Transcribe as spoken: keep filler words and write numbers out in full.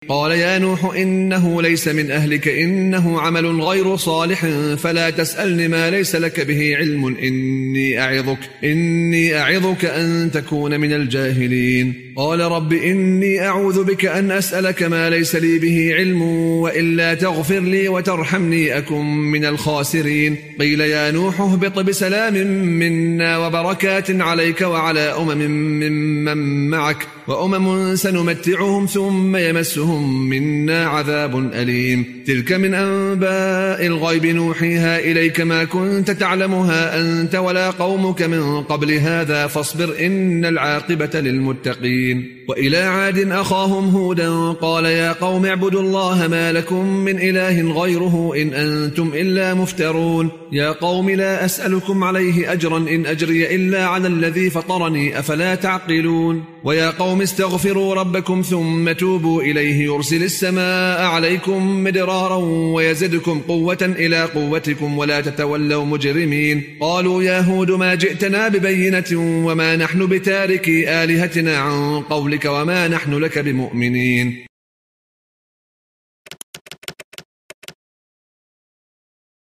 قال يا نوح إنه ليس من أهلك إنه عمل غير صالح فلا تسألني ما ليس لك به علم إني أعظك, إني أعظك أن تكون من الجاهلين. قال رب إني أعوذ بك أن أسألك ما ليس لي به علم وإلا تغفر لي وترحمني أكن من الخاسرين. قيل يا نوح اهبط بسلام منا وبركات عليك وعلى أمم ممن معك وأمم سنمتعهم ثم يمسهم منا عذاب أليم. تلك من أنباء الغيب نوحيها إليك ما كنت تعلمها أنت ولا قومك من قبل هذا فاصبر إن العاقبة للمتقين. وإلى عاد أخاهم هودا قال يا قوم اعبدوا الله ما لكم من إله غيره إن أنتم إلا مفترون. يا قوم لا أسألكم عليه أجرا إن أجري إلا على الذي فطرني أفلا تعقلون. ويا قوم استغفروا ربكم ثم توبوا إليه يرسل السماء عليكم مدرارا ويزدكم قوة إلى قوتكم ولا تتولوا مجرمين. قالوا يا هود ما جئتنا ببينة وما نحن بتاركي آلهتنا عن قولك وما نحن لك بمؤمنين.